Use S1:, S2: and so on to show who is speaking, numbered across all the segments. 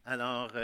S1: Alors,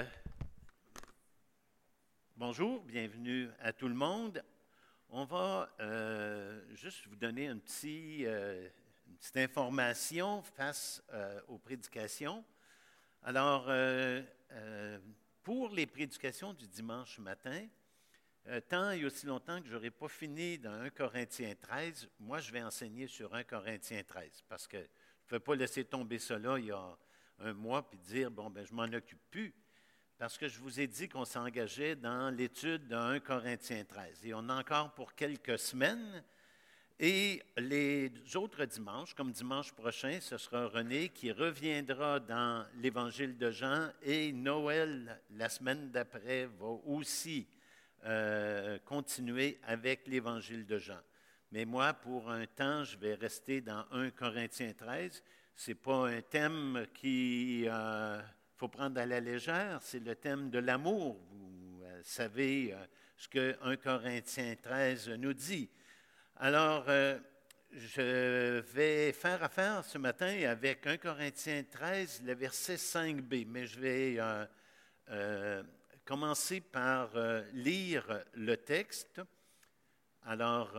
S1: bonjour, bienvenue à tout le monde. On va juste vous donner une petite information face aux prédications. Alors, pour les prédications du dimanche matin, tant et aussi longtemps que je n'aurai pas fini dans 1 Corinthiens 13, moi je vais enseigner sur 1 Corinthiens 13 parce que je ne pouvais pas laisser tomber cela il y a un mois puis dire, bon, ben je m'en occupe plus. Parce que je vous ai dit qu'on s'engageait dans l'étude de 1 Corinthiens 13. Et on a encore pour quelques semaines. Et les autres dimanches, comme dimanche prochain, ce sera René qui reviendra dans l'Évangile de Jean. Et Noël, la semaine d'après, va aussi continuer avec l'Évangile de Jean. Mais moi, pour un temps, je vais rester dans 1 Corinthiens 13. Ce n'est pas un thème qui faut prendre à la légère, c'est le thème de l'amour. Vous savez ce que 1 Corinthiens 13 nous dit. Alors, je vais faire affaire ce matin avec 1 Corinthiens 13, le verset 5b, mais je vais commencer par lire le texte. Alors,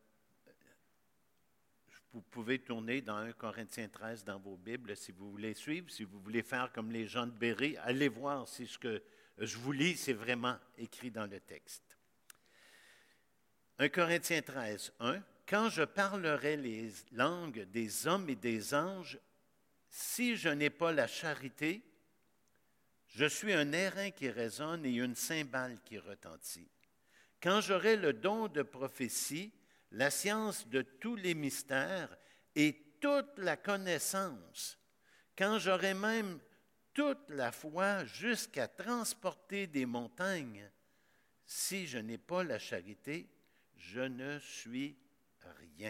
S1: vous pouvez tourner dans 1 Corinthiens 13 dans vos Bibles si vous voulez suivre. Si vous voulez faire comme les gens de Béré, allez voir si ce que je vous lis, c'est vraiment écrit dans le texte. 1 Corinthiens 13, 1. Quand je parlerai les langues des hommes et des anges, si je n'ai pas la charité, je suis un airain qui résonne et une cymbale qui retentit. Quand j'aurai le don de prophétie, la science de tous les mystères et toute la connaissance, quand j'aurai même toute la foi jusqu'à transporter des montagnes, si je n'ai pas la charité, je ne suis rien.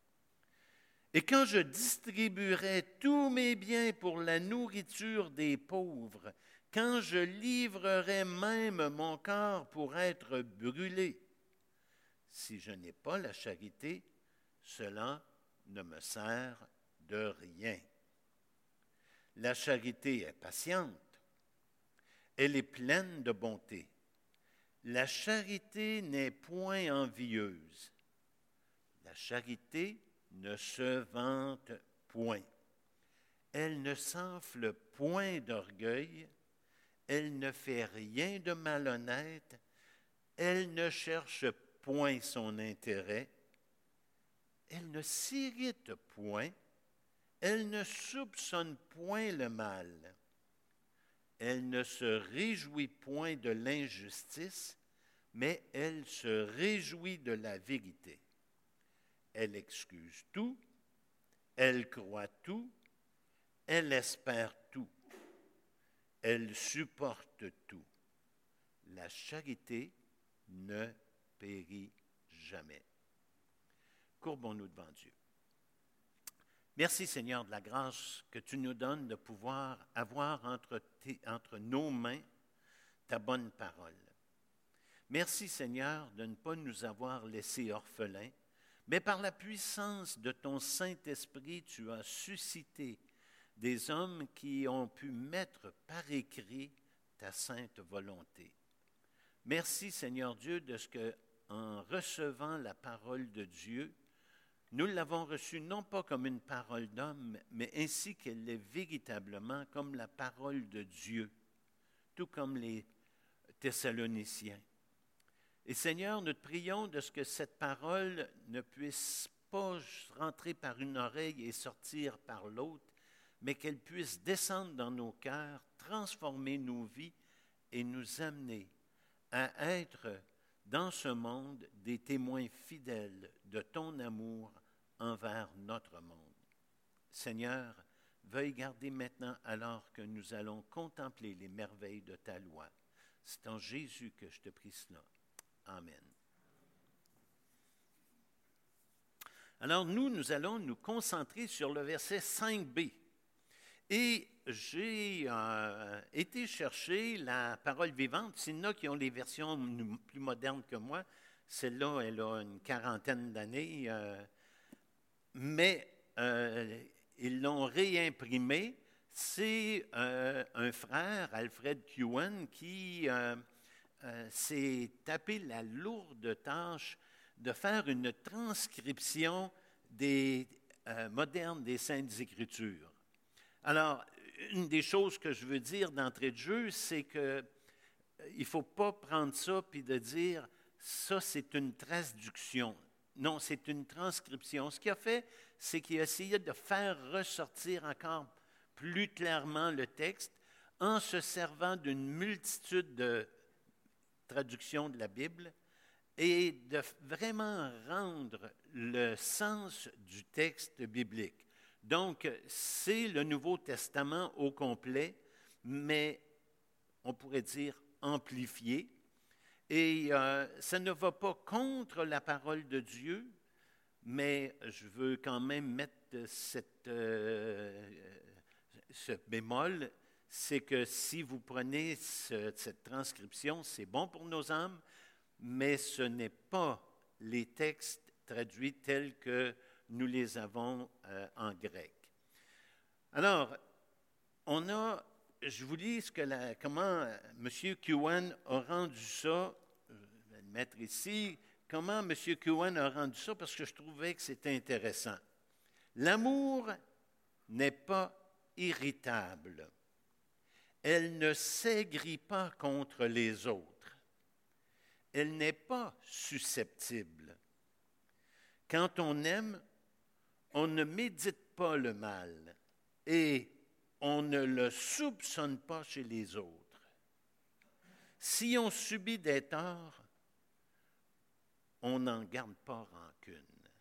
S1: Et quand je distribuerai tous mes biens pour la nourriture des pauvres, quand je livrerai même mon corps pour être brûlé, si je n'ai pas la charité, cela ne me sert de rien. La charité est patiente, elle est pleine de bonté. La charité n'est point envieuse. La charité ne se vante point. Elle ne s'enfle point d'orgueil. Elle ne fait rien de malhonnête. Elle ne cherche point son intérêt. Elle ne s'irrite point. Elle ne soupçonne point le mal. Elle ne se réjouit point de l'injustice, mais elle se réjouit de la vérité. Elle excuse tout, elle croit tout, elle espère tout, elle supporte tout. La charité ne périt jamais. Courbons-nous devant Dieu. Merci Seigneur de la grâce que tu nous donnes de pouvoir avoir entre nos mains ta bonne parole. Merci Seigneur de ne pas nous avoir laissés orphelins, mais par la puissance de ton Saint-Esprit, tu as suscité des hommes qui ont pu mettre par écrit ta sainte volonté. Merci Seigneur Dieu de ce que, en recevant la parole de Dieu, nous l'avons reçue non pas comme une parole d'homme, mais ainsi qu'elle est véritablement comme la parole de Dieu, tout comme les Thessaloniciens. Et Seigneur, nous te prions de ce que cette parole ne puisse pas rentrer par une oreille et sortir par l'autre, mais qu'elle puisse descendre dans nos cœurs, transformer nos vies et nous amener à être dans ce monde des témoins fidèles de ton amour envers notre monde. Seigneur, veuille garder maintenant alors que nous allons contempler les merveilles de ta loi. C'est en Jésus que je te prie cela. Amen. Alors nous allons nous concentrer sur le verset 5b. Et j'ai été chercher la parole vivante. S'il y en a qui ont les versions plus modernes que moi, celle-là, elle a une quarantaine d'années, mais ils l'ont réimprimée. c'est un frère, Alfred Cowan, qui s'est tapé la lourde tâche de faire une transcription moderne des Saintes Écritures. Alors, une des choses que je veux dire d'entrée de jeu, c'est que il ne faut pas prendre ça puis de dire ça, c'est une traduction. Non, c'est une transcription. Ce qu'il a fait, c'est qu'il a essayé de faire ressortir encore plus clairement le texte en se servant d'une multitude de traductions de la Bible et de vraiment rendre le sens du texte biblique. Donc, c'est le Nouveau Testament au complet, mais on pourrait dire amplifié. Et ça ne va pas contre la parole de Dieu, mais je veux quand même mettre ce bémol, c'est que si vous prenez cette transcription, c'est bon pour nos âmes, mais ce n'est pas les textes traduits tels que nous les avons en grec. Alors, je vous lis comment M. Cowan a rendu ça. Je vais le mettre ici. Comment M. Cowan a rendu ça, parce que je trouvais que c'était intéressant. L'amour n'est pas irritable. Elle ne s'aigrit pas contre les autres. Elle n'est pas susceptible. Quand on aime, on ne médite pas le mal et on ne le soupçonne pas chez les autres. Si on subit des torts, on n'en garde pas rancune.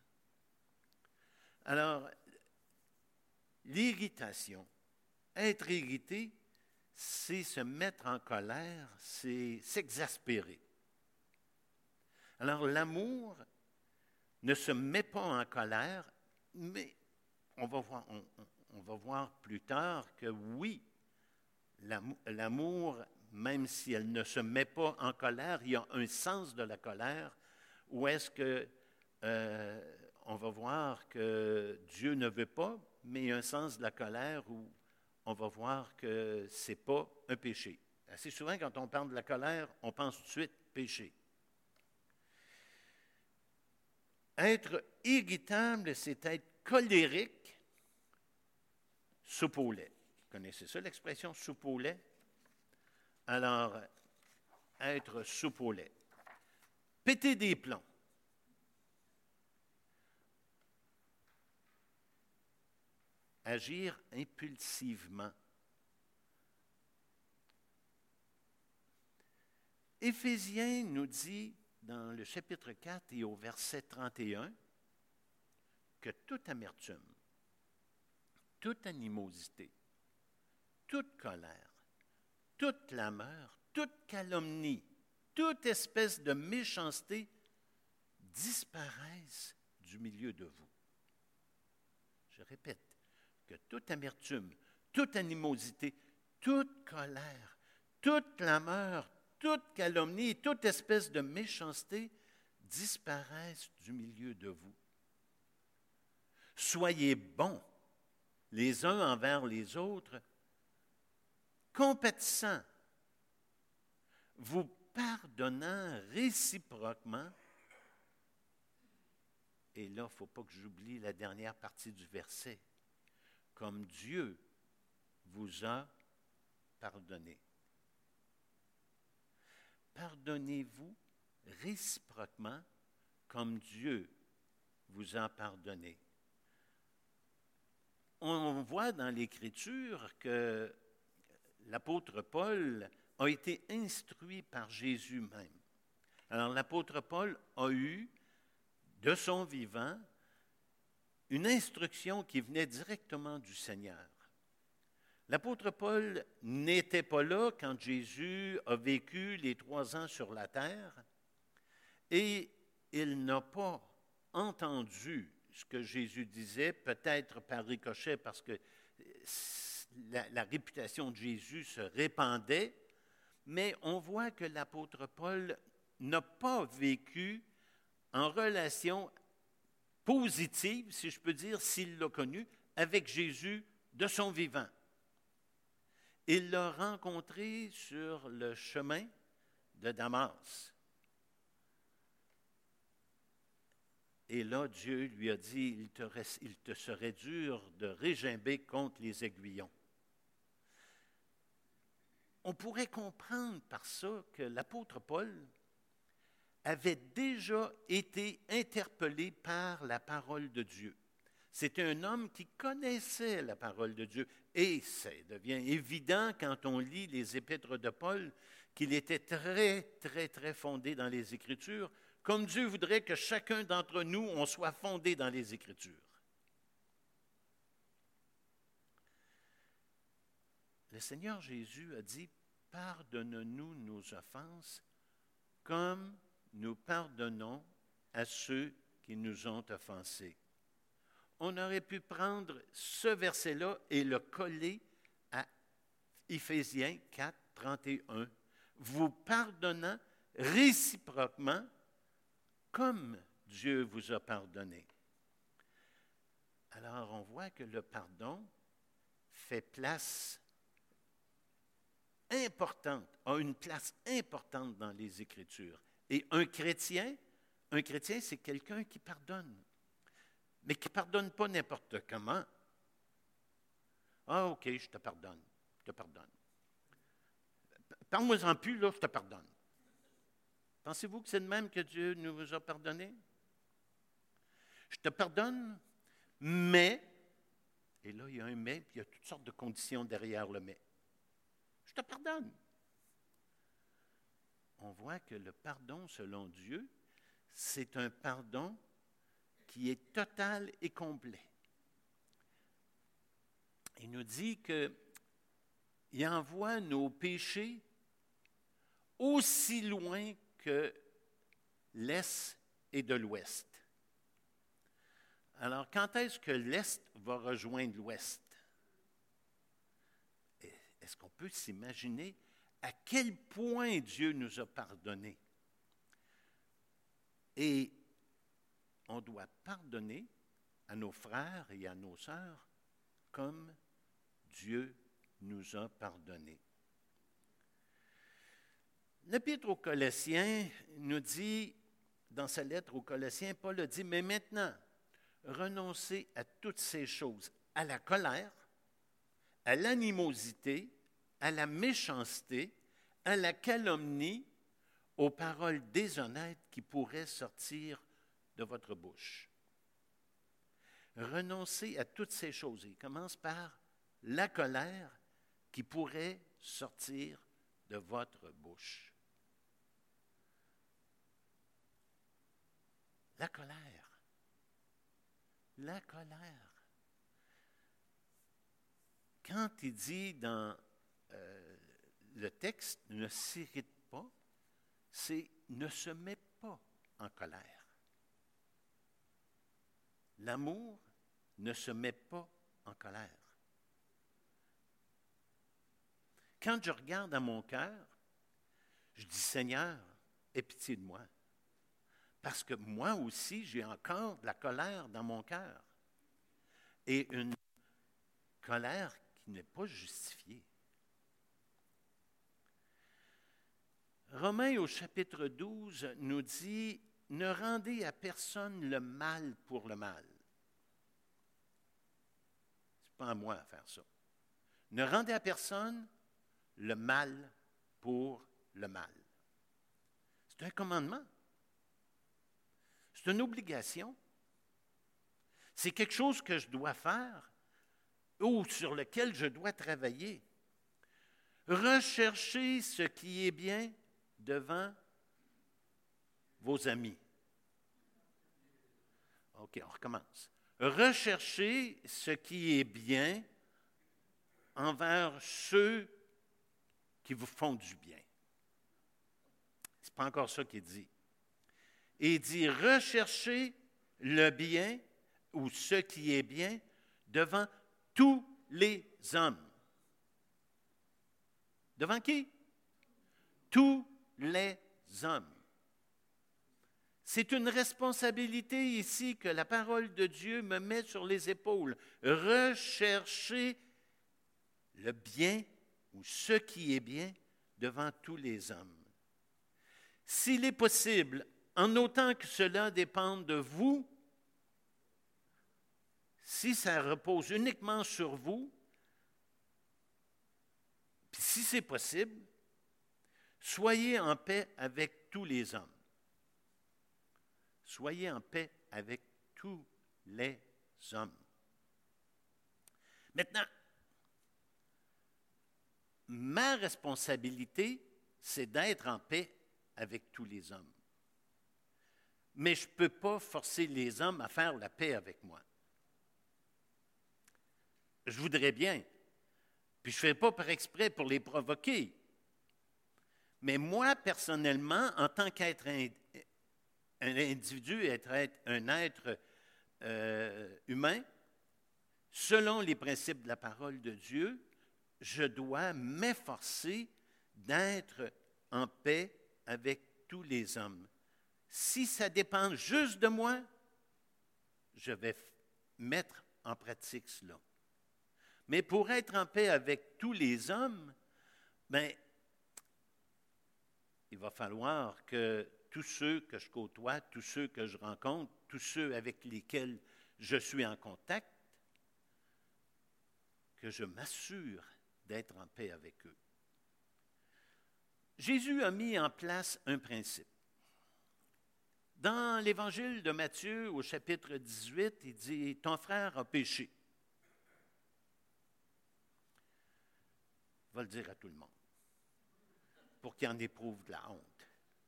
S1: Alors, l'irritation, être irrité, c'est se mettre en colère, c'est s'exaspérer. Alors, l'amour ne se met pas en colère, mais on va voir plus tard que oui, l'amour, même si elle ne se met pas en colère, il y a un sens de la colère, où est-ce que on va voir que Dieu ne veut pas, mais il y a un sens de la colère où on va voir que ce n'est pas un péché. Assez souvent, quand on parle de la colère, on pense tout de suite péché. Être irritable, c'est être colérique, soupe au lait. Vous connaissez ça, l'expression soupe au lait? Alors, être soupe au lait. Péter des plombs. Agir impulsivement. Éphésiens nous dit, dans le chapitre 4 et au verset 31, que toute amertume, toute animosité, toute colère, toute clameur, toute calomnie, toute espèce de méchanceté disparaissent du milieu de vous. Je répète, que toute amertume, toute animosité, toute colère, toute clameur, toute calomnie, toute espèce de méchanceté disparaissent du milieu de vous. Soyez bons les uns envers les autres, compatissants, vous pardonnant réciproquement. Et là, il ne faut pas que j'oublie la dernière partie du verset. Comme Dieu vous a pardonné. Pardonnez-vous réciproquement comme Dieu vous a pardonné. On voit dans l'Écriture que l'apôtre Paul a été instruit par Jésus même. Alors l'apôtre Paul a eu, de son vivant, une instruction qui venait directement du Seigneur. L'apôtre Paul n'était pas là quand Jésus a vécu les 3 ans sur la terre et il n'a pas entendu ce que Jésus disait, peut-être par ricochet parce que la réputation de Jésus se répandait, mais on voit que l'apôtre Paul n'a pas vécu en relation positive, si je peux dire, s'il l'a connu, avec Jésus de son vivant. il l'a rencontré sur le chemin de Damas. Et là, Dieu lui a dit, il te serait dur de régimber contre les aiguillons. On pourrait comprendre par ça que l'apôtre Paul avait déjà été interpellé par la parole de Dieu. C'était un homme qui connaissait la parole de Dieu. Et ça devient évident quand on lit les épîtres de Paul qu'il était très, très, très fondé dans les Écritures, comme Dieu voudrait que chacun d'entre nous, on soit fondé dans les Écritures. Le Seigneur Jésus a dit, « Pardonne-nous nos offenses, comme nous pardonnons à ceux qui nous ont offensés. » On aurait pu prendre ce verset-là et le coller à Éphésiens 4, 31. Vous pardonnant réciproquement comme Dieu vous a pardonné. Alors, on voit que le pardon fait place importante, a une place importante dans les Écritures. Et un chrétien, c'est quelqu'un qui pardonne, mais qui ne pardonne pas n'importe comment. Ah, OK, je te pardonne. Parle-moi-en plus, là, je te pardonne. Pensez-vous que c'est de même que Dieu nous a pardonné? Je te pardonne, mais, et là, il y a un mais, puis il y a toutes sortes de conditions derrière le mais. Je te pardonne. On voit que le pardon, selon Dieu, c'est un pardon qui est total et complet. Il nous dit qu'il envoie nos péchés aussi loin que l'Est et de l'Ouest. Alors, quand est-ce que l'Est va rejoindre l'Ouest? Est-ce qu'on peut s'imaginer à quel point Dieu nous a pardonné? Et on doit pardonner à nos frères et à nos sœurs comme Dieu nous a pardonné. L'Épître aux Colossiens nous dit, dans sa lettre aux Colossiens, Paul a dit, « Mais maintenant, renoncez à toutes ces choses, à la colère, à l'animosité, à la méchanceté, à la calomnie, aux paroles déshonnêtes qui pourraient sortir de votre bouche. » Renoncez à toutes ces choses. Il commence par la colère qui pourrait sortir de votre bouche. La colère. La colère. Quand il dit dans le texte, ne s'irrite pas, c'est ne se met pas en colère. L'amour ne se met pas en colère. Quand je regarde à mon cœur, je dis, Seigneur, aie pitié de moi. Parce que moi aussi, j'ai encore de la colère dans mon cœur. Et une colère qui n'est pas justifiée. Romains au chapitre 12 nous dit, « Ne rendez à personne le mal pour le mal. » Ce n'est pas à moi à faire ça. Ne rendez à personne le mal pour le mal. C'est un commandement. C'est une obligation. C'est quelque chose que je dois faire ou sur lequel je dois travailler. Recherchez ce qui est bien devant vos amis. OK, on recommence. Recherchez ce qui est bien envers ceux qui vous font du bien. Ce n'est pas encore ça qu'il dit. Et il dit, recherchez le bien ou ce qui est bien devant tous les hommes. Devant qui? Tous les hommes. C'est une responsabilité ici que la parole de Dieu me met sur les épaules. Recherchez le bien ou ce qui est bien devant tous les hommes. S'il est possible, en autant que cela dépende de vous, si ça repose uniquement sur vous, puis si c'est possible, soyez en paix avec tous les hommes. Soyez en paix avec tous les hommes. Maintenant, ma responsabilité, c'est d'être en paix avec tous les hommes. Mais je ne peux pas forcer les hommes à faire la paix avec moi. Je voudrais bien, puis je ne fais pas par exprès pour les provoquer. Mais moi, personnellement, en tant qu'être un individu, un être humain, selon les principes de la parole de Dieu, je dois m'efforcer d'être en paix avec tous les hommes. Si ça dépend juste de moi, je vais mettre en pratique cela. Mais pour être en paix avec tous les hommes, bien, il va falloir que tous ceux que je côtoie, tous ceux que je rencontre, tous ceux avec lesquels je suis en contact, que je m'assure d'être en paix avec eux. Jésus a mis en place un principe. Dans l'Évangile de Matthieu, au chapitre 18, il dit « Ton frère a péché ». Il va le dire à tout le monde, pour qu'il en éprouve de la honte.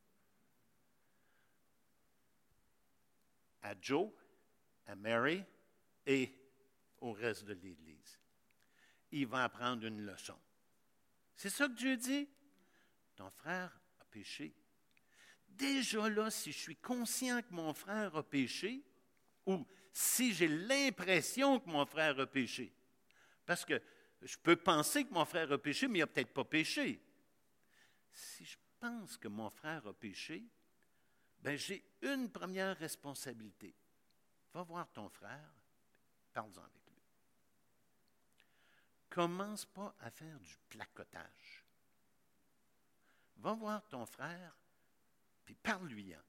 S1: À Joe, à Mary et au reste de l'Église. Il va apprendre une leçon. C'est ça que Dieu dit. Ton frère a péché. Déjà là, si je suis conscient que mon frère a péché, ou si j'ai l'impression que mon frère a péché, parce que je peux penser que mon frère a péché, mais il n'a peut-être pas péché. Si je pense que mon frère a péché, bien, j'ai une première responsabilité. Va voir ton frère, parle-en avec lui. Commence pas à faire du placotage. Va voir ton frère, puis parle-lui-en.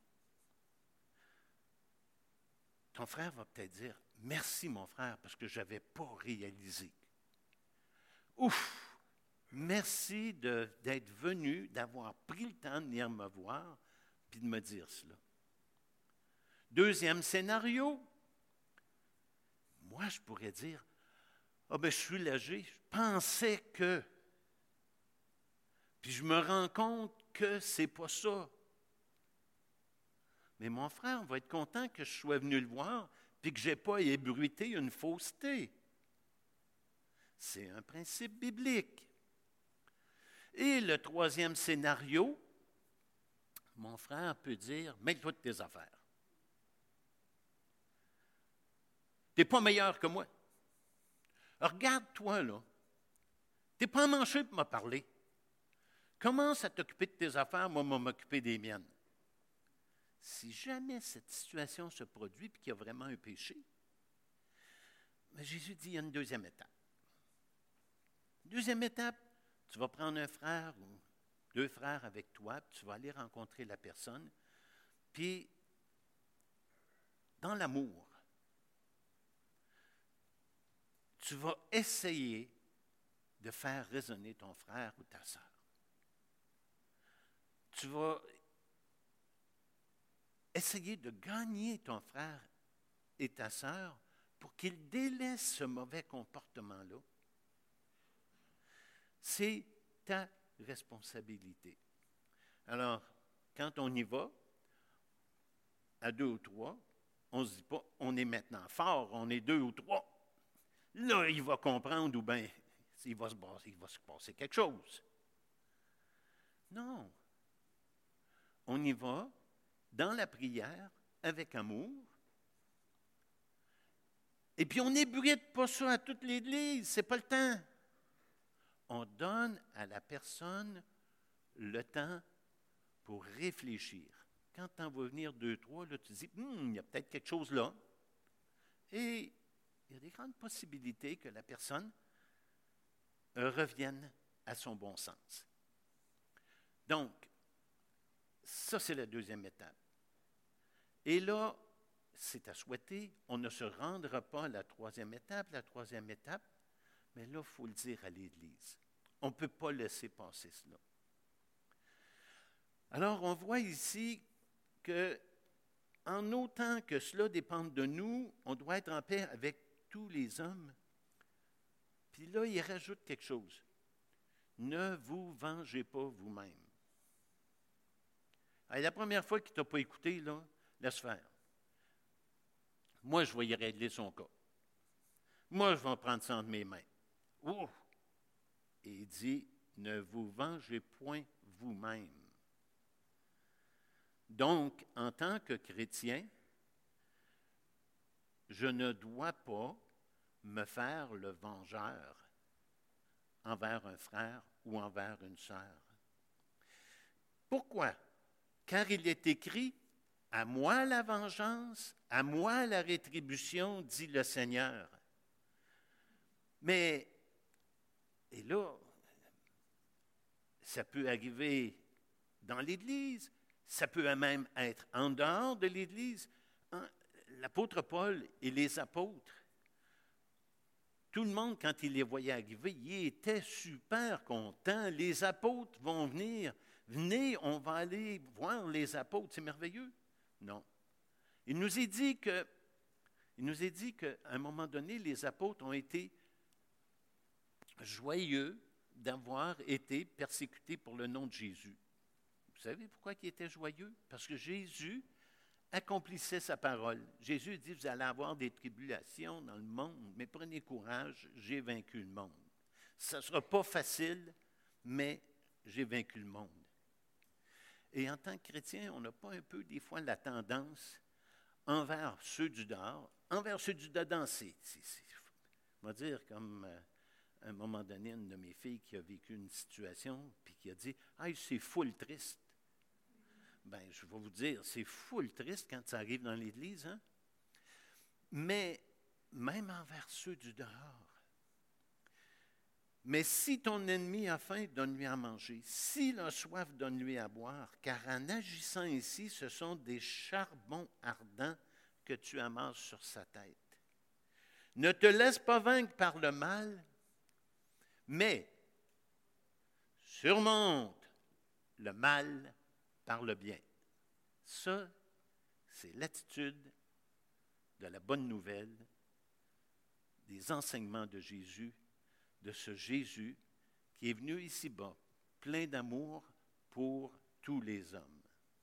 S1: Ton frère va peut-être dire « Merci, mon frère, parce que je n'avais pas réalisé. » Ouf! Merci d'être venu, d'avoir pris le temps de venir me voir, puis de me dire cela. Deuxième scénario, moi, je pourrais dire « Ah, ben, je suis léger, je pensais que... » Puis je me rends compte que c'est pas ça. Mais mon frère va être content que je sois venu le voir, puis que je n'ai pas ébruité une fausseté. C'est un principe biblique. Et le troisième scénario, mon frère peut dire « Mêle-toi de tes affaires. Tu n'es pas meilleur que moi. Regarde-toi, là. Tu n'es pas emmanché pour me parler. Commence à t'occuper de tes affaires, moi, je vais m'occuper des miennes. » Si jamais cette situation se produit et qu'il y a vraiment un péché, mais Jésus dit il y a une deuxième étape. Deuxième étape, tu vas prendre un frère ou deux frères avec toi, puis tu vas aller rencontrer la personne, puis dans l'amour, tu vas essayer de faire raisonner ton frère ou ta sœur. Tu vas essayer de gagner ton frère et ta sœur pour qu'ils délaissent ce mauvais comportement-là. C'est ta responsabilité. Alors, quand on y va, à 2 ou 3, on ne se dit pas, on est maintenant fort, on est 2 ou 3. Là, il va comprendre ou bien il va se passer quelque chose. Non. On y va dans la prière, avec amour. Et puis, on n'ébruite pas ça à toute l'Église, ce n'est pas le temps. On donne à la personne le temps pour réfléchir. Quand tu en vas venir 2, 3, là, tu dis, il y a peut-être quelque chose là. Et il y a des grandes possibilités que la personne revienne à son bon sens. Donc, ça, c'est la deuxième étape. Et là, c'est à souhaiter, on ne se rendra pas à la troisième étape. La troisième étape, mais là, il faut le dire à l'Église. On ne peut pas laisser passer cela. Alors, on voit ici que, en autant que cela dépende de nous, on doit être en paix avec tous les hommes. Puis là, il rajoute quelque chose. Ne vous vengez pas vous-même. La première fois qu'il ne t'a pas écouté, là, laisse faire. Moi, je vais y régler son cas. Moi, je vais prendre ça entre mes mains. Ouf! Et il dit, ne vous vengez point vous-même. Donc, en tant que chrétien, je ne dois pas me faire le vengeur envers un frère ou envers une sœur. Pourquoi? Car il est écrit, à moi la vengeance, à moi la rétribution, dit le Seigneur. Mais, et là, ça peut arriver dans l'Église, ça peut même être en dehors de l'Église. L'apôtre Paul et les apôtres, tout le monde, quand il les voyait arriver, il était super content. Les apôtres vont venir. Venez, on va aller voir les apôtres. C'est merveilleux. Non. Il nous est dit qu'à un moment donné, les apôtres ont été joyeux d'avoir été persécutés pour le nom de Jésus. Vous savez pourquoi ils étaient joyeux? Parce que Jésus accomplissait sa parole. Jésus dit, vous allez avoir des tribulations dans le monde, mais prenez courage, j'ai vaincu le monde. Ça ne sera pas facile, mais j'ai vaincu le monde. Et en tant que chrétien, on n'a pas un peu des fois la tendance envers ceux du dehors, c'est, on va dire comme à un moment donné, une de mes filles qui a vécu une situation, puis qui a dit, « Ah, c'est full triste. » Bien, je vais vous dire, c'est full triste quand ça arrive dans l'Église, hein? Mais même envers ceux du dehors. Mais si ton ennemi a faim, donne-lui à manger. S'il a soif, donne-lui à boire. Car en agissant ici, ce sont des charbons ardents que tu amasses sur sa tête. Ne te laisse pas vaincre par le mal, mais surmonte le mal par le bien. Ça, c'est l'attitude de la bonne nouvelle, des enseignements de Jésus, de ce Jésus qui est venu ici-bas, plein d'amour pour tous les hommes.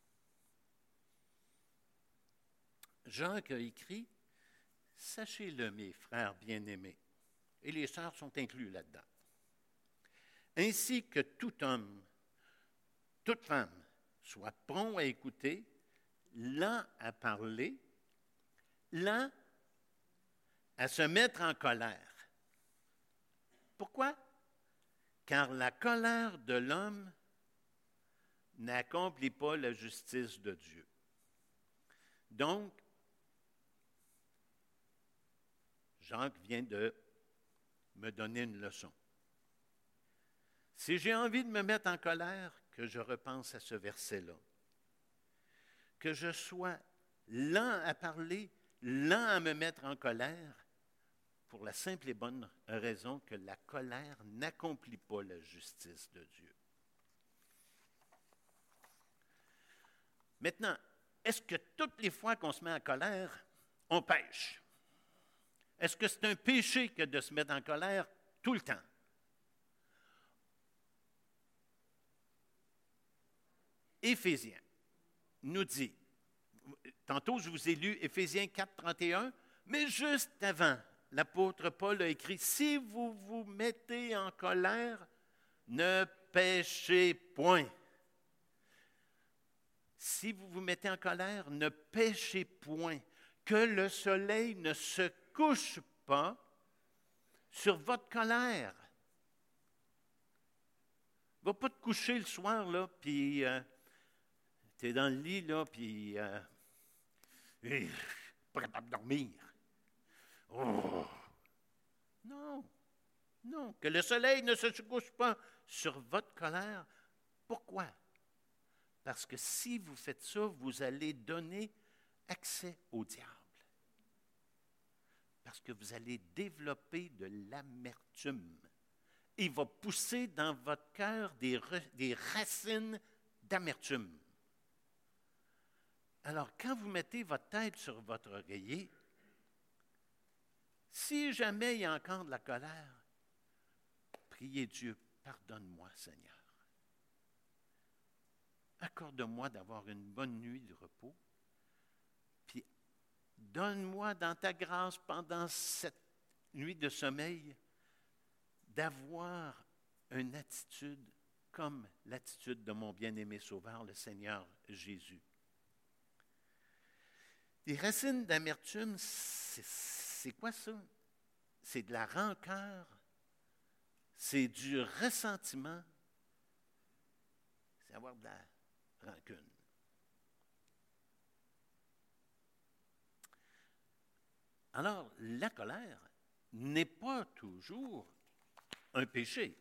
S1: Jacques a écrit, « Sachez-le, mes frères bien-aimés, et les sœurs sont inclus là-dedans, ainsi que tout homme, toute femme, soit prompt à écouter, lent à parler, lent à se mettre en colère. Pourquoi? Car la colère de l'homme n'accomplit pas la justice de Dieu. Donc, Jacques vient de me donner une leçon. Si j'ai envie de me mettre en colère, que je repense à ce verset-là. Que je sois lent à parler, lent à me mettre en colère, pour la simple et bonne raison que la colère n'accomplit pas la justice de Dieu. Maintenant, est-ce que toutes les fois qu'on se met en colère, on pêche? Est-ce que c'est un péché que de se mettre en colère tout le temps? Éphésiens nous dit, tantôt je vous ai lu Éphésiens 4, 31, mais juste avant, l'apôtre Paul a écrit, « Si vous vous mettez en colère, ne péchez point. » Si vous vous mettez en colère, ne péchez point. Que le soleil ne se couche pas sur votre colère. Va pas te coucher le soir, là, puis tu es dans le lit, là, puis pas capable de dormir. Oh. Non, non, que le soleil ne se couche pas sur votre colère. Pourquoi? Parce que si vous faites ça, vous allez donner accès au diable. Parce que vous allez développer de l'amertume. Il va pousser dans votre cœur des racines d'amertume. Alors, quand vous mettez votre tête sur votre oreiller, si jamais il y a encore de la colère, priez Dieu, pardonne-moi, Seigneur. Accorde-moi d'avoir une bonne nuit de repos, puis donne-moi dans ta grâce pendant cette nuit de sommeil d'avoir une attitude comme l'attitude de mon bien-aimé Sauveur, le Seigneur Jésus. Les racines d'amertume, c'est quoi ça? C'est de la rancœur, c'est du ressentiment, c'est avoir de la rancune. Alors, la colère n'est pas toujours un péché.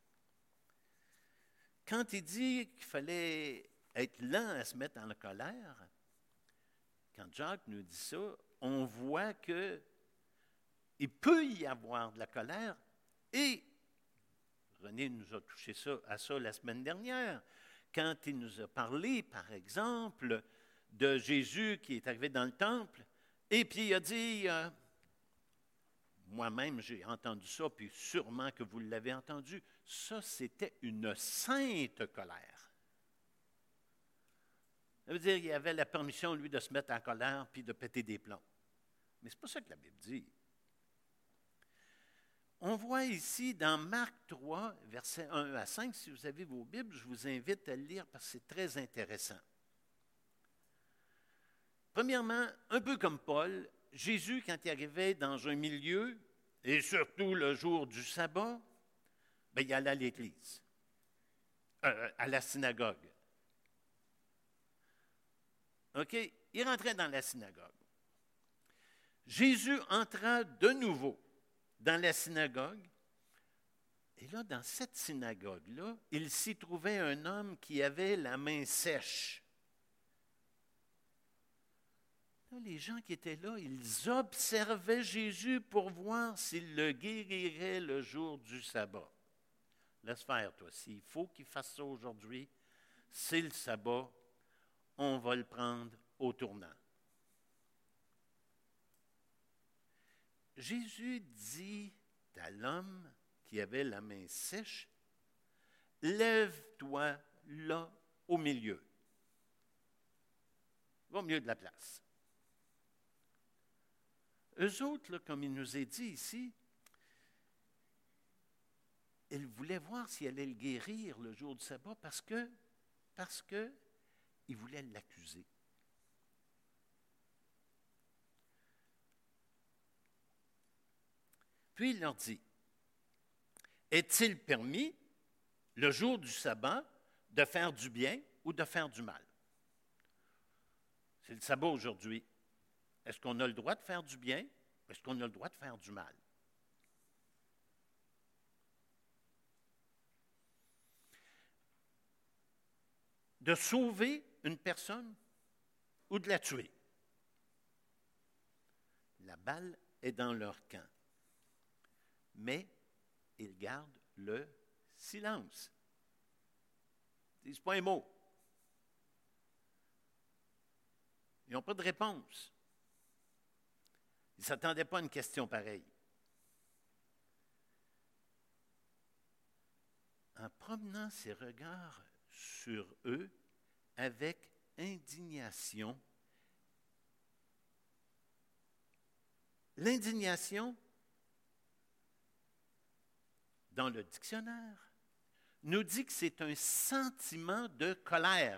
S1: Quand il dit qu'il fallait être lent à se mettre en colère, quand Jacques nous dit ça, on voit qu'il peut y avoir de la colère et René nous a touché à ça la semaine dernière, quand il nous a parlé, par exemple, de Jésus qui est arrivé dans le temple, et puis il a dit, moi-même j'ai entendu ça, puis sûrement que vous l'avez entendu, ça c'était une sainte colère. Ça veut dire qu'il avait la permission, lui, de se mettre en colère puis de péter des plombs. Mais ce n'est pas ça que la Bible dit. On voit ici dans Marc 3, versets 1 à 5, si vous avez vos Bibles, je vous invite à le lire parce que c'est très intéressant. Premièrement, un peu comme Paul, Jésus, quand il arrivait dans un milieu, et surtout le jour du sabbat, bien, il allait à l'église, à la synagogue. OK? Il rentrait dans la synagogue. Jésus entra de nouveau dans la synagogue. Et là, dans cette synagogue-là, il s'y trouvait un homme qui avait la main sèche. Là, les gens qui étaient là, ils observaient Jésus pour voir s'il le guérirait le jour du sabbat. Laisse faire, toi. S'il faut qu'il fasse ça aujourd'hui, c'est le sabbat. On va le prendre au tournant. Jésus dit à l'homme qui avait la main sèche, « Lève-toi là au milieu. » Va au milieu de la place. Eux autres, là, comme il nous est dit ici, ils voulaient voir s'il allait le guérir le jour du sabbat parce que il voulait l'accuser. Puis il leur dit, « Est-il permis, le jour du sabbat, de faire du bien ou de faire du mal? » C'est le sabbat aujourd'hui. Est-ce qu'on a le droit de faire du bien ou est-ce qu'on a le droit de faire du mal? De sauver une personne ou de la tuer? La balle est dans leur camp. Mais ils gardent le silence. Ils ne disent pas un mot. Ils n'ont pas de réponse. Ils ne s'attendaient pas à une question pareille. En promenant ses regards sur eux avec indignation, l'indignation, dans le dictionnaire, nous dit que c'est un sentiment de colère.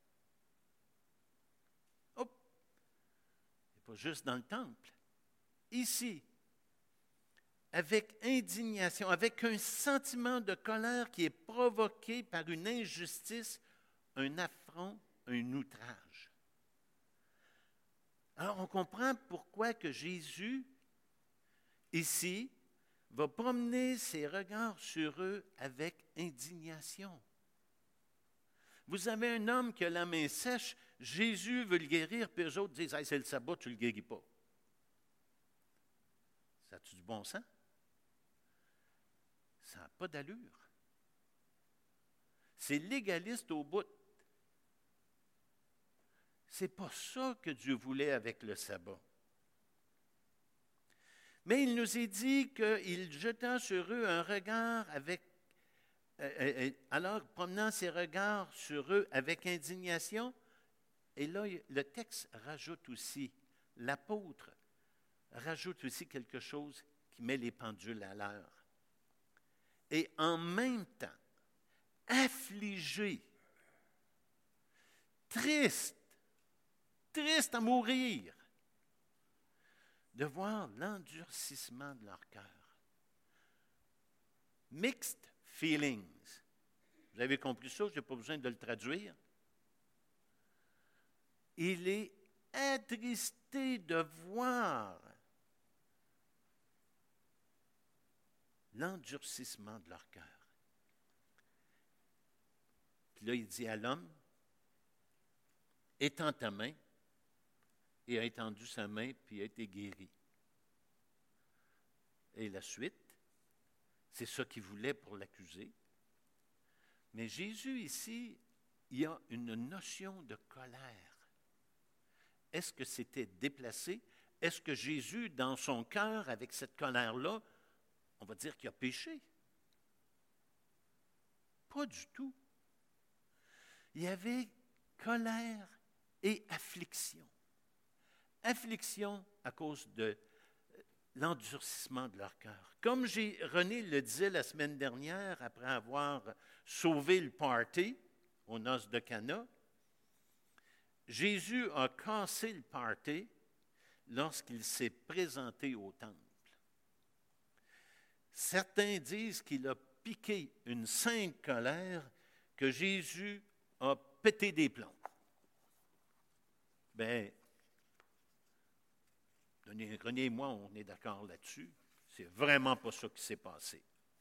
S1: Hop! C'est pas juste dans le temple. Ici, avec indignation, avec un sentiment de colère qui est provoqué par une injustice, un affront, un outrage. Alors, on comprend pourquoi que Jésus, ici, va promener ses regards sur eux avec indignation. Vous avez un homme qui a la main sèche, Jésus veut le guérir, puis eux autres disent « Hey, c'est le sabbat, tu ne le guéris pas. » Ça a-tu du bon sens? Ça n'a pas d'allure. C'est légaliste au bout. Ce n'est pas ça que Dieu voulait avec le sabbat. Mais il nous est dit qu'il jeta sur eux un regard avec, alors promenant ses regards sur eux avec indignation. Et là, le texte rajoute aussi, l'apôtre rajoute aussi quelque chose qui met les pendules à l'heure. Et en même temps, affligé, triste à mourir, de voir l'endurcissement de leur cœur. Mixed feelings. Vous avez compris ça, je n'ai pas besoin de le traduire. Il est attristé de voir l'endurcissement de leur cœur. Puis là, il dit à l'homme, étends ta main, et a étendu sa main, puis a été guéri. Et la suite, c'est ça qu'il voulait pour l'accuser. Mais Jésus, ici, il y a une notion de colère. Est-ce que c'était déplacé? Est-ce que Jésus, dans son cœur, avec cette colère-là, on va dire qu'il a péché? Pas du tout. Il y avait colère et affliction. Affliction à cause de l'endurcissement de leur cœur. Comme René le disait la semaine dernière, après avoir sauvé le party aux noces de Cana, Jésus a cassé le party lorsqu'il s'est présenté au temple. Certains disent qu'il a piqué une sainte colère, que Jésus a pété des plombs. Bien, René et moi, on est d'accord là-dessus. C'est vraiment pas ça qui s'est passé.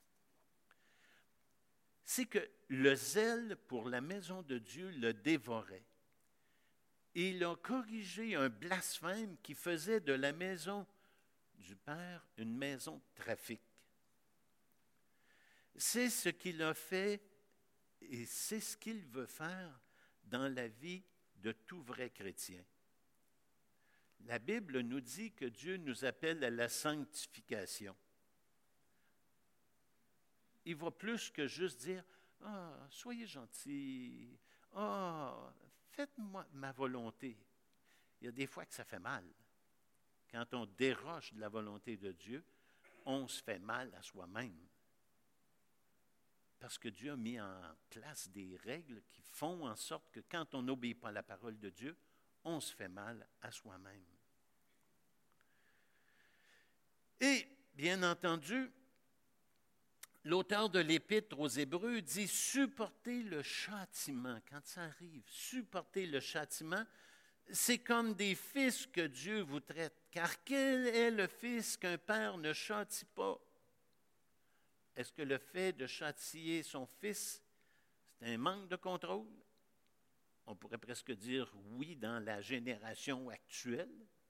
S1: C'est que le zèle pour la maison de Dieu le dévorait. Et il a corrigé un blasphème qui faisait de la maison du Père une maison de trafic. C'est ce qu'il a fait et c'est ce qu'il veut faire dans la vie de tout vrai chrétien. La Bible nous dit que Dieu nous appelle à la sanctification. Il va plus que juste dire « Ah, soyez gentils, ah, faites-moi ma volonté ». Il y a des fois que ça fait mal. Quand on déroge de la volonté de Dieu, on se fait mal à soi-même. Parce que Dieu a mis en place des règles qui font en sorte que quand on n'obéit pas à la parole de Dieu, on se fait mal à soi-même. Et, bien entendu, l'auteur de l'Épître aux Hébreux dit « supporter le châtiment ». Quand ça arrive, supporter le châtiment, c'est comme des fils que Dieu vous traite. Car quel est le fils qu'un père ne châtie pas? Est-ce que le fait de châtier son fils, c'est un manque de contrôle? On pourrait presque dire oui dans la génération actuelle.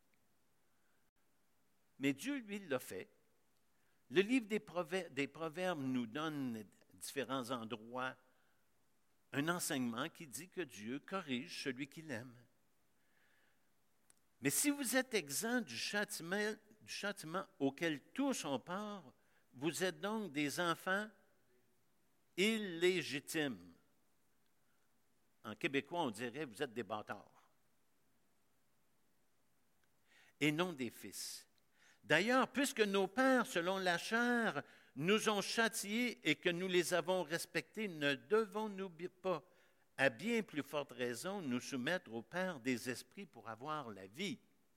S1: Mais Dieu, lui, l'a fait. Le livre des Proverbes nous donne à différents endroits un enseignement qui dit que Dieu corrige celui qu'il aime. Mais si vous êtes exempt du châtiment auquel tous ont part, vous êtes donc des enfants illégitimes. En québécois, on dirait vous êtes des bâtards. Et non des fils. D'ailleurs, puisque nos pères, selon la chair, nous ont châtiés et que nous les avons respectés, ne devons-nous pas, à bien plus forte raison, nous soumettre au Père des esprits pour avoir la vie?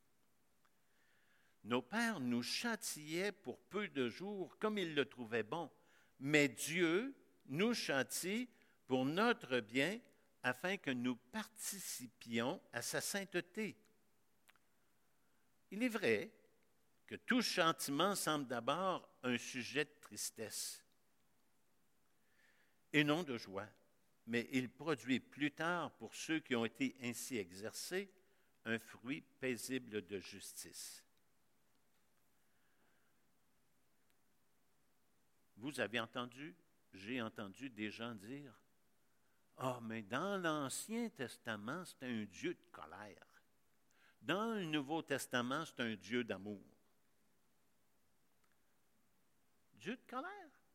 S1: Nos pères nous châtiaient pour peu de jours, comme ils le trouvaient bon, mais Dieu nous châtie pour notre bien, afin que nous participions à sa sainteté. Il est vrai que tout châtiment semble d'abord un sujet de tristesse et non de joie, mais il produit plus tard, pour ceux qui ont été ainsi exercés, un fruit paisible de justice. Vous avez entendu, j'ai entendu des gens dire, « Ah, mais dans l'Ancien Testament, c'est un Dieu de colère. Dans le Nouveau Testament, c'est un Dieu d'amour. » Dieu de colère.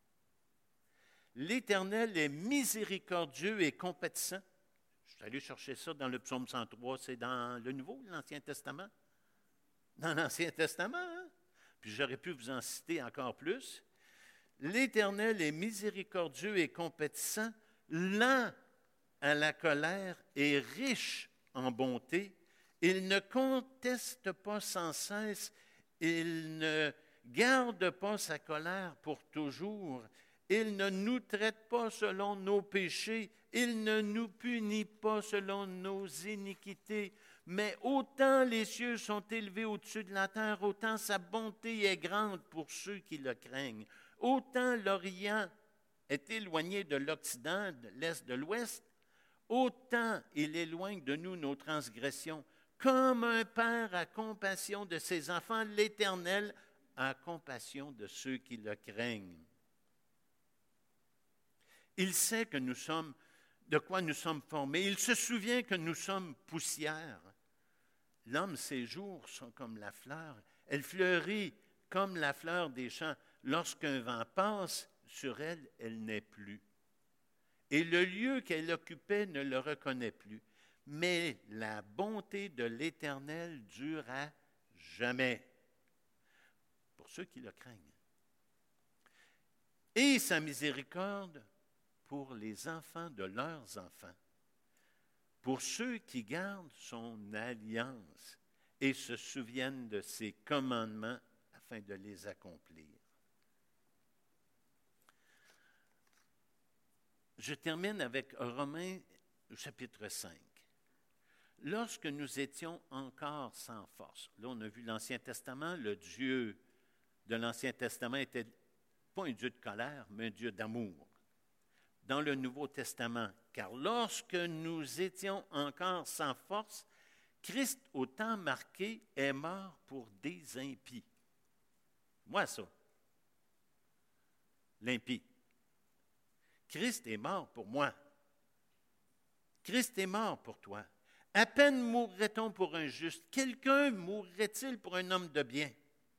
S1: L'Éternel est miséricordieux et compatissant. Je suis allé chercher ça dans le psaume 103, c'est dans le Nouveau, l'Ancien Testament. Dans l'Ancien Testament, hein? Puis j'aurais pu vous en citer encore plus. L'Éternel est miséricordieux et compatissant, lent à la colère et riche en bonté. Il ne conteste pas sans cesse, il ne garde pas sa colère pour toujours. Il ne nous traite pas selon nos péchés, il ne nous punit pas selon nos iniquités. Mais autant les cieux sont élevés au-dessus de la terre, autant sa bonté est grande pour ceux qui le craignent. Autant l'Orient est éloigné de l'Occident, de l'Est, de l'Ouest, autant il éloigne de nous nos transgressions. Comme un père a compassion de ses enfants, l'Éternel a compassion de ceux qui le craignent. Il sait que nous sommes, de quoi nous sommes formés. Il se souvient que nous sommes poussière. L'homme, ses jours sont comme la fleur. Elle fleurit comme la fleur des champs. Lorsqu'un vent passe sur elle, elle n'est plus. Et le lieu qu'elle occupait ne le reconnaît plus. Mais la bonté de l'Éternel dure à jamais, pour ceux qui le craignent. Et sa miséricorde pour les enfants de leurs enfants, pour ceux qui gardent son alliance et se souviennent de ses commandements afin de les accomplir. Je termine avec Romains chapitre 5. Lorsque nous étions encore sans force, là on a vu l'Ancien Testament, le Dieu de l'Ancien Testament n'était pas un Dieu de colère, mais un Dieu d'amour. Dans le Nouveau Testament, car lorsque nous étions encore sans force, Christ, au temps marqué, est mort pour des impies. Moi, ça. L'impie. Christ est mort pour moi. Christ est mort pour toi. À peine mourrait-on pour un juste. Quelqu'un mourrait-il pour un homme de bien?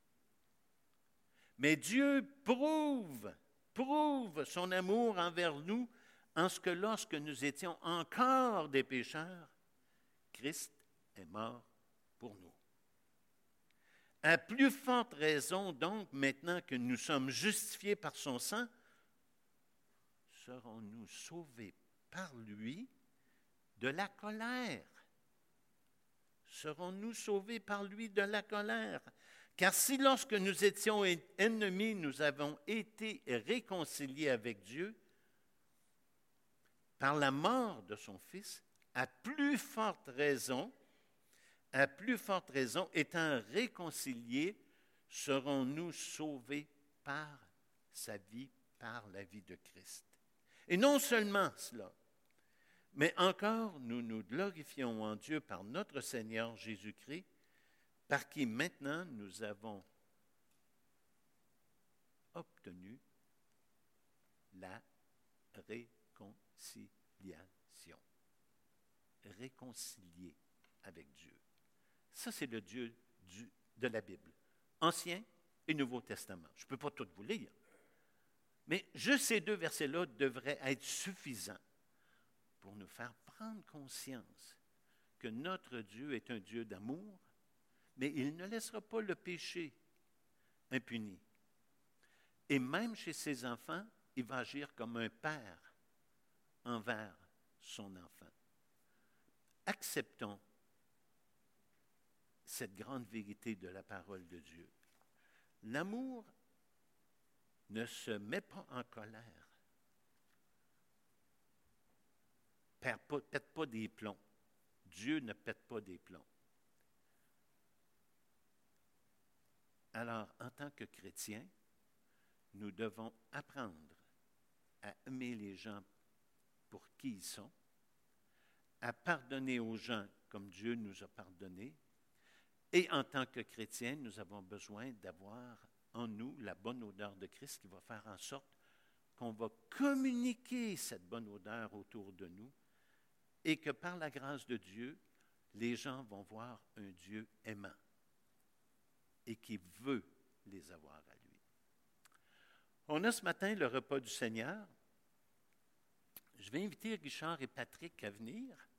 S1: Mais Dieu prouve son amour envers nous en ce que lorsque nous étions encore des pécheurs, Christ est mort pour nous. À plus forte raison, donc, maintenant que nous sommes justifiés par son sang, serons-nous sauvés par lui de la colère. Serons-nous sauvés par lui de la colère? Car si lorsque nous étions ennemis, nous avons été réconciliés avec Dieu par la mort de son Fils, à plus forte raison, étant réconciliés, serons-nous sauvés par sa vie, par la vie de Christ. Et non seulement cela, mais encore nous nous glorifions en Dieu par notre Seigneur Jésus-Christ, par qui maintenant nous avons obtenu la réconciliation. Réconcilié avec Dieu. Ça, c'est le Dieu de la Bible, Ancien et Nouveau Testament. Je ne peux pas tout vous lire, mais juste ces deux versets-là devraient être suffisants pour nous faire prendre conscience que notre Dieu est un Dieu d'amour, mais il ne laissera pas le péché impuni. Et même chez ses enfants, il va agir comme un père envers son enfant. Acceptons cette grande vérité de la parole de Dieu. L'amour ne se met pas en colère, pète pas des plombs. Dieu ne pète pas des plombs. Alors, en tant que chrétiens, nous devons apprendre à aimer les gens pour qui ils sont, à pardonner aux gens comme Dieu nous a pardonné. Et en tant que chrétiens, nous avons besoin d'avoir en nous la bonne odeur de Christ qui va faire en sorte qu'on va communiquer cette bonne odeur autour de nous et que par la grâce de Dieu, les gens vont voir un Dieu aimant et qui veut les avoir à lui. On a ce matin le repas du Seigneur. Je vais inviter Richard et Patrick à venir.